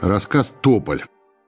Рассказ «Тополь».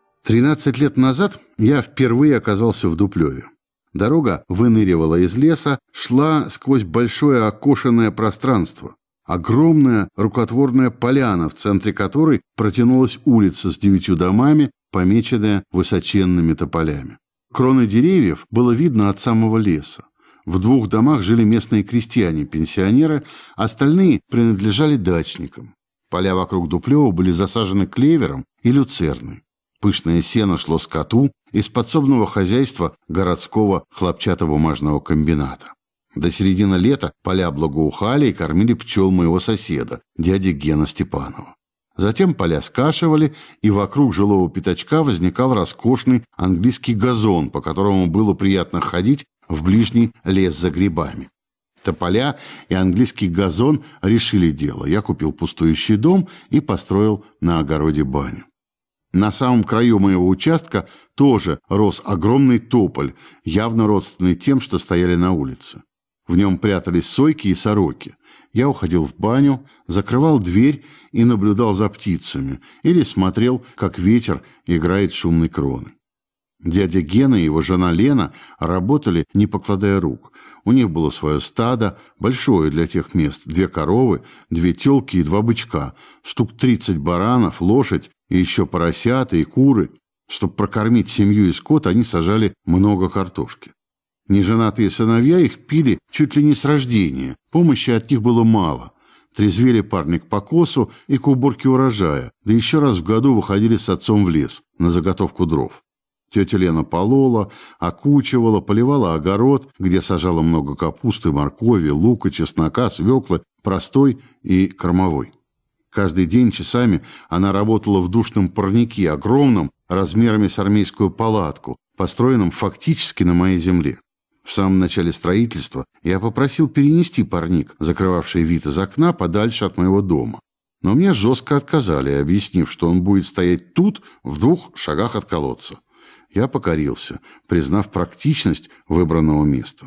13 лет назад я впервые оказался в Дуплёве. Дорога выныривала из леса, шла сквозь большое окошенное пространство. Огромная рукотворная поляна, в центре которой протянулась улица с 9 домами, помеченная высоченными тополями. Кроны деревьев было видно от самого леса. В 2 домах жили местные крестьяне-пенсионеры, остальные принадлежали дачникам. Поля вокруг Дуплёва были засажены клевером и люцерной. Пышное сено шло скоту из подсобного хозяйства городского хлопчатобумажного комбината. До середины лета поля благоухали и кормили пчел моего соседа, дяди Гена Степанова. Затем поля скашивали, и вокруг жилого пятачка возникал роскошный английский газон, по которому было приятно ходить в ближний лес за грибами. Тополя и английский газон решили дело. Я купил пустующий дом и построил на огороде баню. На самом краю моего участка тоже рос огромный тополь, явно родственный тем, что стояли на улице. В нем прятались сойки и сороки. Я уходил в баню, закрывал дверь и наблюдал за птицами или смотрел, как ветер играет шумной кроной. Дядя Гена и его жена Лена работали, не покладая рук. У них было свое стадо, большое для тех мест, 2 коровы, 2 телки и 2 бычка, штук 30 баранов, лошадь и еще поросята и куры. Чтобы прокормить семью и скот, они сажали много картошки. Неженатые сыновья их пили чуть ли не с рождения, помощи от них было мало. Трезвели парни к покосу и к уборке урожая, да еще раз в году выходили с отцом в лес на заготовку дров. Тетя Лена полола, окучивала, поливала огород, где сажала много капусты, моркови, лука, чеснока, свеклы, простой и кормовой. Каждый день часами она работала в душном парнике, огромном, размерами с армейскую палатку, построенном фактически на моей земле. В самом начале строительства я попросил перенести парник, закрывавший вид из окна, подальше от моего дома. Но мне жестко отказали, объяснив, что он будет стоять тут, в 2 шагах от колодца. Я покорился, признав практичность выбранного места.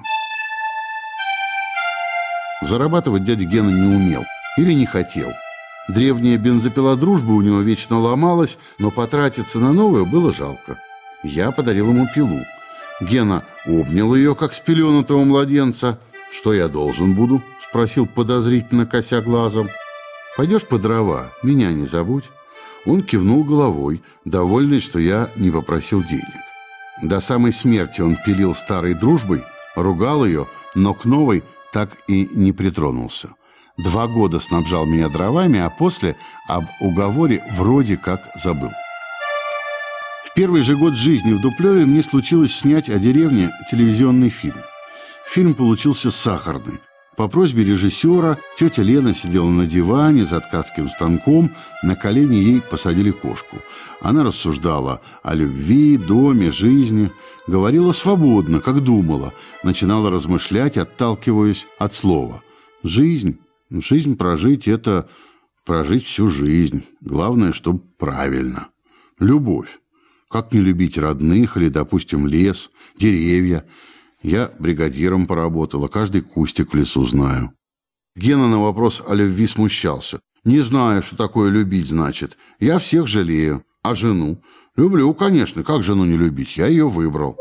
Зарабатывать дядя Гена не умел или не хотел. Древняя бензопила дружбы у него вечно ломалась, но потратиться на новую было жалко. Я подарил ему пилу. Гена обнял ее, как спеленутого младенца. «Что я должен буду?» – спросил подозрительно, кося глазом. «Пойдешь по дрова, меня не забудь». Он кивнул головой, довольный, что я не попросил денег. До самой смерти он пилил старой дружбой, ругал ее, но к новой так и не притронулся. 2 года снабжал меня дровами, а после об уговоре вроде как забыл. В первый же год жизни в Дуплёве мне случилось снять о деревне телевизионный фильм. Фильм получился сахарный. По просьбе режиссера тетя Лена сидела на диване за ткацким станком, на колени ей посадили кошку. Она рассуждала о любви, доме, жизни, говорила свободно, как думала, начинала размышлять, отталкиваясь от слова. Жизнь прожить – это прожить всю жизнь. Главное, чтобы правильно. Любовь. Как не любить родных или, допустим, лес, деревья. Я бригадиром поработал, а каждый кустик в лесу знаю. Гена на вопрос о любви смущался. «Не знаю, что такое любить значит. Я всех жалею. А жену? Люблю, конечно. Как жену не любить? Я ее выбрал».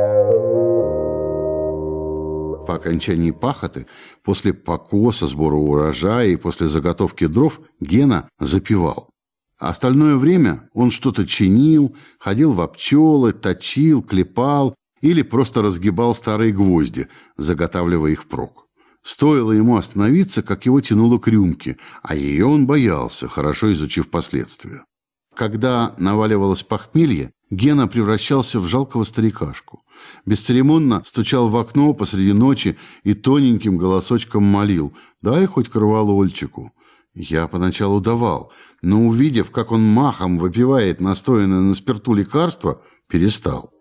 По окончании пахоты, после покоса, сбора урожая и после заготовки дров Гена запивал. А остальное время он что-то чинил, ходил в пчелы, точил, клепал, или просто разгибал старые гвозди, заготавливая их впрок. Стоило ему остановиться, как его тянуло к рюмке, а ее он боялся, хорошо изучив последствия. Когда наваливалось похмелье, Гена превращался в жалкого старикашку. Бесцеремонно стучал в окно посреди ночи и тоненьким голосочком молил: «Дай хоть корвалольчику». Я поначалу давал, но, увидев, как он махом выпивает настоянное на спирту лекарство, перестал.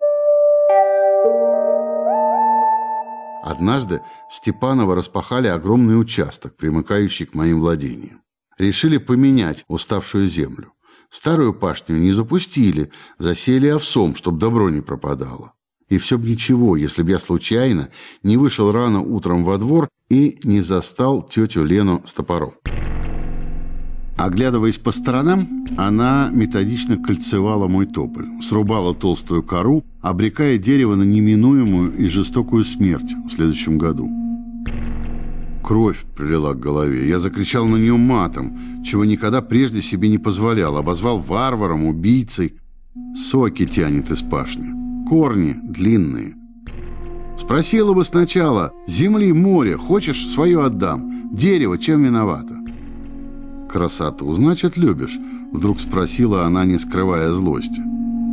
Однажды Степанова распахали огромный участок, примыкающий к моим владениям. Решили поменять уставшую землю. Старую пашню не запустили, засеяли овсом, чтоб добро не пропадало. И все бы ничего, если б я случайно не вышел рано утром во двор и не застал тетю Лену с топором. Оглядываясь по сторонам, она методично кольцевала мой тополь, срубала толстую кору, обрекая дерево на неминуемую и жестокую смерть в следующем году. Кровь прилила к голове. Я закричал на нее матом, чего никогда прежде себе не позволял. Обозвал варваром, убийцей. Соки тянет из пашни. Корни длинные. Спросила бы сначала: земли, море, хочешь, свое отдам. Дерево чем виновато? Красоту, значит, любишь? Вдруг спросила она, не скрывая злости.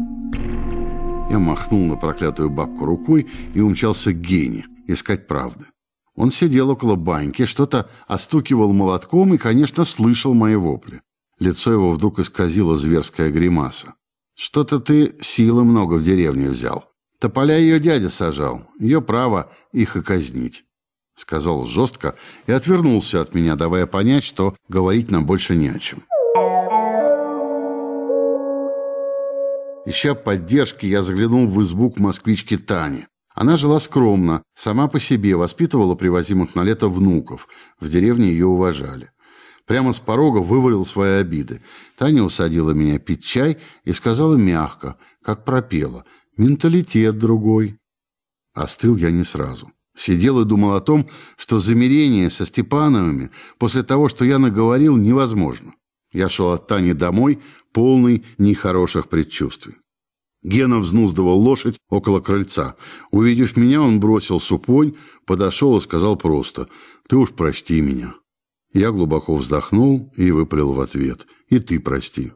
Я махнул на проклятую бабку рукой и умчался к Гене искать правды. Он сидел около баньки, что-то остукивал молотком и, конечно, слышал мои вопли. Лицо его вдруг исказило зверская гримаса. «Что-то ты силы много в деревне взял. Тополя ее дядя сажал. Ее право их и казнить», — сказал жестко и отвернулся от меня, давая понять, что говорить нам больше не о чем. Ища поддержки, я заглянул в избу к москвичке Тане. Она жила скромно, сама по себе, воспитывала привозимых на лето внуков. В деревне ее уважали. Прямо с порога вывалил свои обиды. Таня усадила меня пить чай и сказала мягко, как пропела: «Менталитет другой». Остыл я не сразу. Сидел и думал о том, что замирение со Степановыми после того, что я наговорил, невозможно. Я шел от Тани домой, полный нехороших предчувствий. Гена взнуздывал лошадь около крыльца. Увидев меня, он бросил супонь, подошел и сказал просто: «Ты уж прости меня». Я глубоко вздохнул и выпалил в ответ: «И ты прости».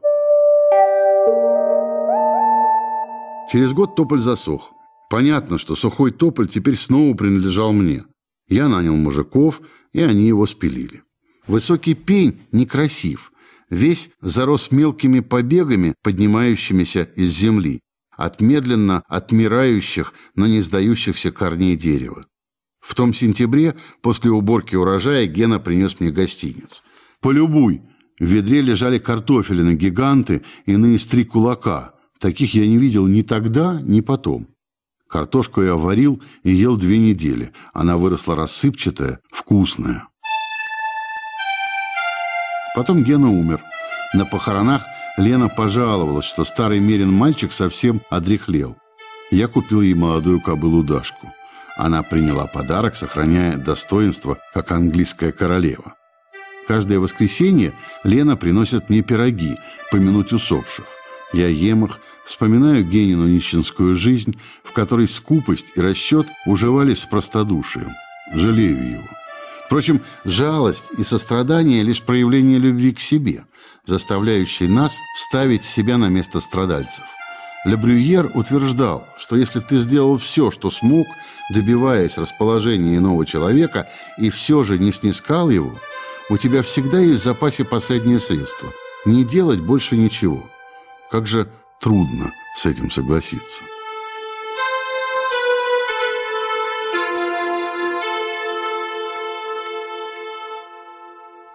Через год тополь засох. Понятно, что сухой тополь теперь снова принадлежал мне. Я нанял мужиков, и они его спилили. Высокий пень некрасив. Весь зарос мелкими побегами, поднимающимися из земли, от медленно отмирающих, но не сдающихся корней дерева. В том сентябре, после уборки урожая, Гена принес мне гостиниц. «Полюбуй!» В ведре лежали картофелины гиганты, иные с 3 кулака. Таких я не видел ни тогда, ни потом. Картошку я варил и ел 2 недели. Она выросла рассыпчатая, вкусная. Потом Гена умер. На похоронах Лена пожаловалась, что старый Мерин мальчик совсем одряхлел. Я купил ей молодую кобылу Дашку. Она приняла подарок, сохраняя достоинство, как английская королева. Каждое воскресенье Лена приносит мне пироги, помянуть усопших. Я ем их, вспоминаю Генину нищенскую жизнь, в которой скупость и расчет уживались с простодушием. Жалею его. Впрочем, жалость и сострадание – лишь проявление любви к себе, заставляющей нас ставить себя на место страдальцев. Ле Брюер утверждал, что если ты сделал все, что смог, добиваясь расположения иного человека, и все же не снискал его, у тебя всегда есть в запасе последнее средство – не делать больше ничего. Как же трудно с этим согласиться.